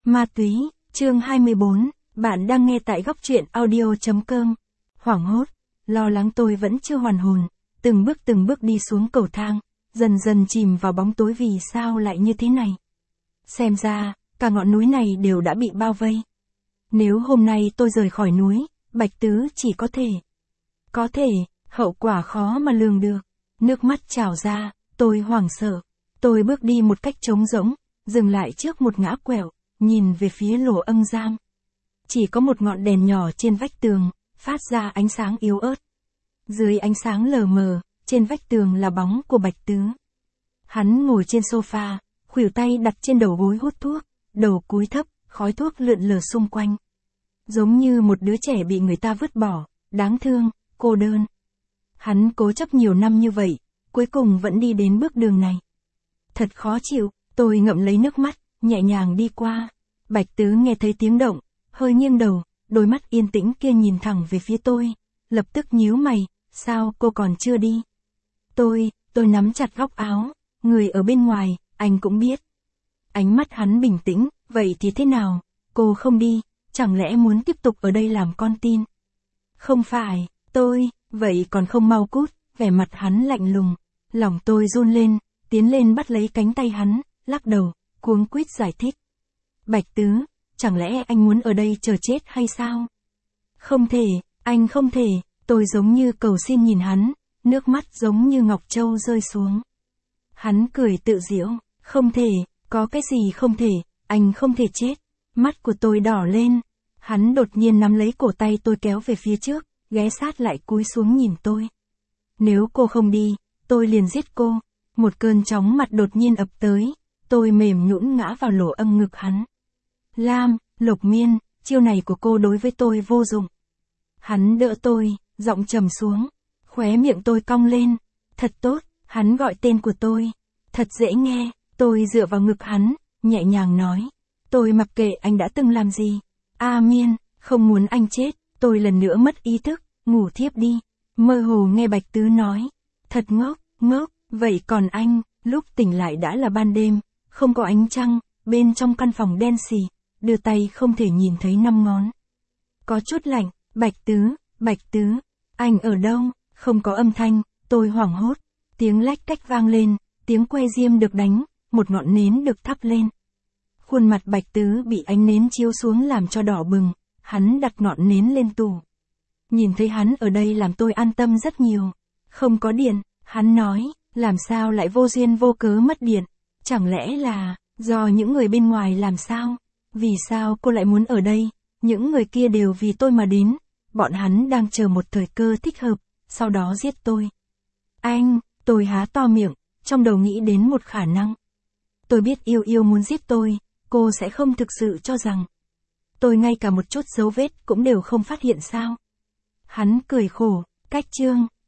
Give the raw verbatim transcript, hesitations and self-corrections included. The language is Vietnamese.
Ma túy, chương hai mươi bốn, bạn đang nghe tại góc truyện audio chấm com. Hoảng hốt, lo lắng tôi vẫn chưa hoàn hồn, từng bước từng bước đi xuống cầu thang, dần dần chìm vào bóng tối vì sao lại như thế này. Xem ra, cả ngọn núi này đều đã bị bao vây. Nếu hôm nay tôi rời khỏi núi, Bạch Tứ chỉ có thể. Có thể, hậu quả khó mà lường được. Nước mắt trào ra, tôi hoảng sợ. Tôi bước đi một cách trống rỗng, dừng lại trước một ngã quẹo, nhìn về phía lỗ ân giam. Chỉ có một ngọn đèn nhỏ trên vách tường, phát ra ánh sáng yếu ớt. Dưới ánh sáng lờ mờ, trên vách tường là bóng của Bạch Tứ. Hắn ngồi trên sofa, khuỷu tay đặt trên đầu gối hút thuốc, đầu cúi thấp, khói thuốc lượn lờ xung quanh. Giống như một đứa trẻ bị người ta vứt bỏ, đáng thương, cô đơn. Hắn cố chấp nhiều năm như vậy, cuối cùng vẫn đi đến bước đường này. Thật khó chịu, tôi ngậm lấy nước mắt, nhẹ nhàng đi qua. Bạch Tứ nghe thấy tiếng động, hơi nghiêng đầu, đôi mắt yên tĩnh kia nhìn thẳng về phía tôi, lập tức nhíu mày, sao cô còn chưa đi? Tôi, tôi nắm chặt góc áo, người ở bên ngoài, anh cũng biết. Ánh mắt hắn bình tĩnh, vậy thì thế nào? Cô không đi, chẳng lẽ muốn tiếp tục ở đây làm con tin? Không phải, tôi, vậy còn không mau cút, vẻ mặt hắn lạnh lùng. Lòng tôi run lên, tiến lên bắt lấy cánh tay hắn, lắc đầu, cuống quýt giải thích. Bạch Tứ, chẳng lẽ anh muốn ở đây chờ chết hay sao? Không thể, anh không thể, tôi giống như cầu xin nhìn hắn, nước mắt giống như ngọc châu rơi xuống. Hắn cười tự giễu, không thể, có cái gì không thể, anh không thể chết. Mắt của tôi đỏ lên, hắn đột nhiên nắm lấy cổ tay tôi kéo về phía trước, ghé sát lại cúi xuống nhìn tôi. Nếu cô không đi, tôi liền giết cô. Một cơn chóng mặt đột nhiên ập tới, tôi mềm nhũn ngã vào lỗ ân ngực hắn. Lam, Lộc Miên, chiêu này của cô đối với tôi vô dụng. Hắn đỡ tôi, giọng trầm xuống, khóe miệng tôi cong lên. Thật tốt, hắn gọi tên của tôi. Thật dễ nghe, tôi dựa vào ngực hắn, nhẹ nhàng nói. Tôi mặc kệ anh đã từng làm gì. A Miên, không muốn anh chết, tôi lần nữa mất ý thức, ngủ thiếp đi. Mơ hồ nghe Bạch Tứ nói. Thật ngốc, ngốc, vậy còn anh, lúc tỉnh lại đã là ban đêm, không có ánh trăng, bên trong căn phòng đen xì, đưa tay không thể nhìn thấy năm ngón. Có chút lạnh, Bạch Tứ, Bạch Tứ, anh ở đâu? Không có âm thanh, tôi hoảng hốt, tiếng lách cách vang lên, tiếng que diêm được đánh, một ngọn nến được thắp lên. Khuôn mặt Bạch Tứ bị ánh nến chiếu xuống làm cho đỏ bừng, hắn đặt ngọn nến lên tủ. Nhìn thấy hắn ở đây làm tôi an tâm rất nhiều. Không có điện, hắn nói, làm sao lại vô duyên vô cớ mất điện? Chẳng lẽ là, do những người bên ngoài làm sao? Vì sao cô lại muốn ở đây? Những người kia đều vì tôi mà đến. Bọn hắn đang chờ một thời cơ thích hợp, sau đó giết tôi. Anh, tôi há to miệng, trong đầu nghĩ đến một khả năng. Tôi biết Yêu Yêu muốn giết tôi, cô sẽ không thực sự cho rằng tôi ngay cả một chút dấu vết cũng đều không phát hiện sao? Hắn cười khổ, cách chương.